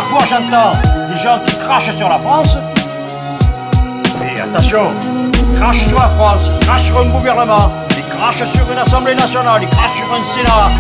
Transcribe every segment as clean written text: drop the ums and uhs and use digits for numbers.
fois j'entends des gens qui crachent sur la France. Et attention, ils crachent sur la France, ils crachent sur un gouvernement, ils crachent sur une assemblée nationale, ils crachent sur un sénat.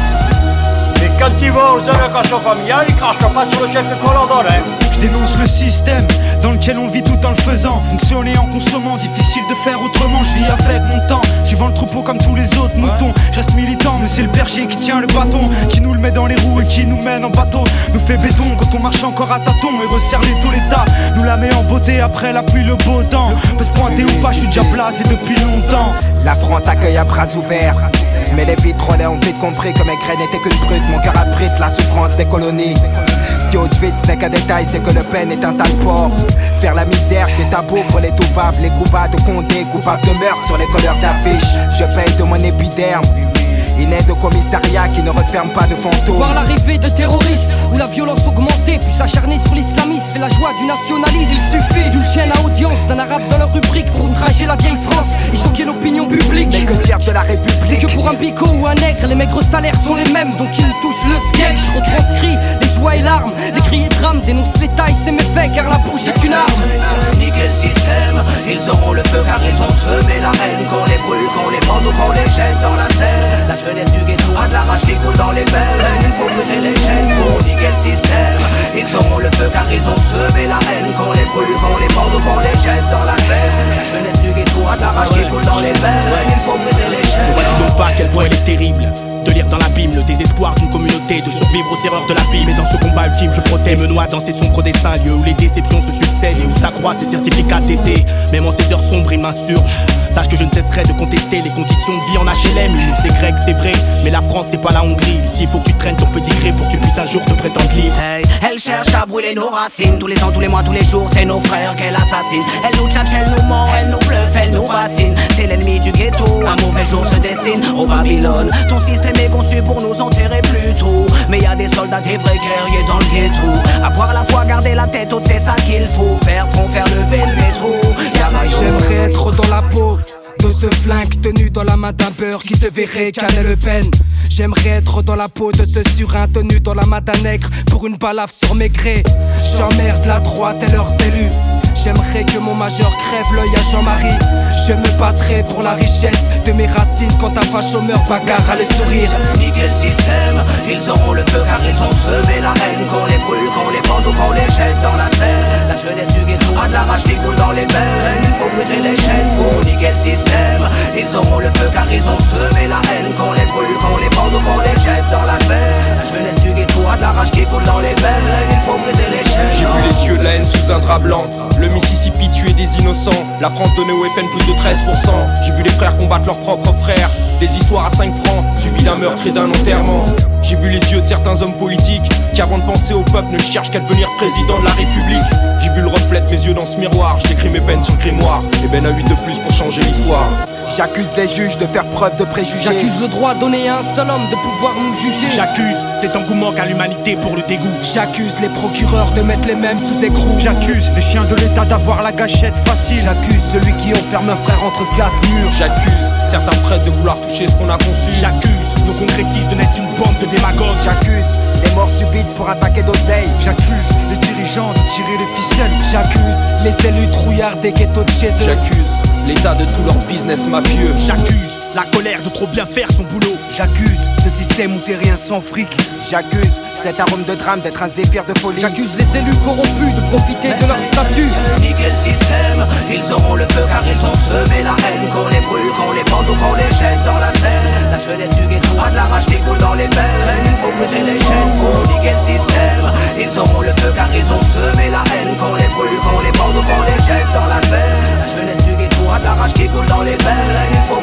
Et quand ils vont aux allocations familiales, ils crachent pas sur le chef qu'on leur donne. Je dénonce le système dans lequel on vit tout en le faisant. Fonctionner en consommant, difficile de faire autrement. Je vis avec mon temps, suivant le troupeau comme tous les autres moutons. Je reste militant, mais c'est le berger qui tient le bâton, qui nous le met dans les roues et qui nous mène en bateau. Nous fait béton quand on marche encore à tâtons et resserre les taux l'état. Nous la met en beauté après la pluie, le beau temps. Peut se pointer ou pas, je suis déjà placé depuis longtemps. La France accueille à bras ouverts, mais les vitrolets ont vite compris que mes graines n'étaient qu'une brute. Mon cœur abrite la souffrance des colonies. Si Auschwitz n'est qu'un détail, c'est que Le Pen est un sale porc. Faire la misère, c'est tabou pour les toupables. Les coupables de Condé, coupables de meurtre sur les couleurs d'affiches. Je paye de mon épiderme une aide au commissariat qui ne referme pas de fantômes. Voir l'arrivée de terroristes où la violence augmentée, puis s'acharner sur l'islamisme fait la joie du nationalisme. Il suffit d'une chaîne à audience, d'un arabe dans leur rubrique pour outrager la vieille France et choquer l'opinion publique. Mais que dire de la République? C'est que pour un bico ou un nègre, les maigres salaires sont les mêmes, donc ils touchent le skeg. Je retranscris les joies et larmes, les cris et drames, dénonce les tailles, c'est méfait car la bouche est une arme. Niquer le système, ils auront le feu car ils ont semé la haine. Qu'on les brûle, qu'on les pende ou qu'on les jette dans la Seine. La jeunesse du ghetto a de la rage qui coule dans les veines. Il faut briser les chaînes pour niquer le système. Ils auront le feu car ils ont semé la haine. Qu'on les brûle, qu'on les pende ou qu'on les jette dans la Seine. La jeunesse du ghetto a de la rage qui coule dans les veines. Il faut briser les chaînes. Ne vois-tu donc pas à quel point il est terrible de lire dans l'abîme le désespoir d'une communauté, de survivre aux erreurs de l'abîme. Et dans ce combat ultime, je protège, me noie dans ces sombres dessins, lieux où les déceptions se succèdent et où s'accroissent ces certificats d'essai. Même en ces heures sombres, il m'insurge. Sache que je ne cesserai de contester les conditions de vie en HLM. Nous c'est grec, c'est vrai, mais la France c'est pas la Hongrie. Ici il faut que tu traînes ton petit gré pour que tu puisses un jour te prétendre libre. Hey, elle cherche à brûler nos racines. Tous les ans, tous les mois, tous les jours, c'est nos frères qu'elle assassine. Elle nous tchatche, elle nous ment, elle nous bluffe, elle nous bassine. C'est l'ennemi du ghetto, un mauvais jour se dessine au Babylone. Ton système est conçu pour nous enterrer plus tôt, mais y a des soldats, des vrais guerriers dans le ghetto. Avoir la foi, garder la tête haute, c'est ça qu'il faut. Faire front, faire lever le métro. J'aimerais être dans la peau de ce flingue tenu dans la main d'un beurre qui se verrait caler Le Pen. J'aimerais être dans la peau de ce surin tenu dans la main d'un nègre pour une balafre sur mes grès. J'emmerde la droite et leurs élus. J'aimerais que mon majeur crève l'œil à Jean-Marie. Je me battrai pour la richesse de mes racines quand un facho meurt, bagarre à les sourire. Niquer le système, ils auront le feu car ils ont semé la haine. Qu'on les brûle, qu'on les pende ou qu'on les jette dans la Seine. La jeunesse du ghetto a de la rage qui coule dans les veines. Il faut briser les chaînes pour niquer le système. Ils auront le feu car ils ont semé la haine. Qu'on les brûle, qu'on les pende ou qu'on les jette dans la Seine. La jeunesse du ghetto a de la rage qui coule dans les veines. Il faut briser les chaînes. J'ai vu les yeux de la haine sous un drap blanc. Le Mississippi tuer des innocents. La France donnait au FN plus de 13%. J'ai vu les frères combattre leurs propres frères. Des histoires à 5 francs, suivies d'un meurtre et d'un enterrement. J'ai vu les yeux de certains hommes politiques qui avant de penser au peuple ne cherchent qu'à devenir président de la République. J'ai vu le reflet de mes yeux dans ce miroir. J'écris mes peines sur le grimoire. Et ben à 8 de plus pour changer l'histoire. J'accuse les juges de faire preuve de préjugés. J'accuse le droit donné à un seul homme de pouvoir nous juger. J'accuse cet engouement qu'a l'humanité pour le dégoût. J'accuse les procureurs de mettre les mêmes sous écrou. J'accuse les chiens de l'État d'avoir la gâchette facile. J'accuse celui qui enferme un frère entre 4 murs. J'accuse certains prêtres de vouloir toucher ce qu'on a conçu. J'accuse nos concrétistes de n'être qu'une bande de démagogues. J'accuse les morts subites pour un paquet d'oseille. J'accuse les dirigeants de tirer les ficelles. J'accuse les élus trouillards des ghettos de chez eux. J'accuse l'état de tout leur business mafieux. J'accuse la colère de trop bien faire son boulot. J'accuse ce système où t'es rien sans fric. J'accuse cet arôme de drame d'être un zéphyr de folie. J'accuse les élus corrompus de profiter de leur statut. Niquer le système, ils auront le feu car ils ont semé la haine. Qu'on les brûle, qu'on les pende ou qu'on les jette dans la Seine. La jeunesse du ghetto a de la rage qui coule dans les veines. Il faut briser les chaînes pour niquer le système. Ils auront le feu car ils ont semé la haine. Qu'on les brûle, qu'on les pende ou qu'on les jette dans la Seine. La jeunesse du ghetto a de la rage qui coule dans les veines. Il faut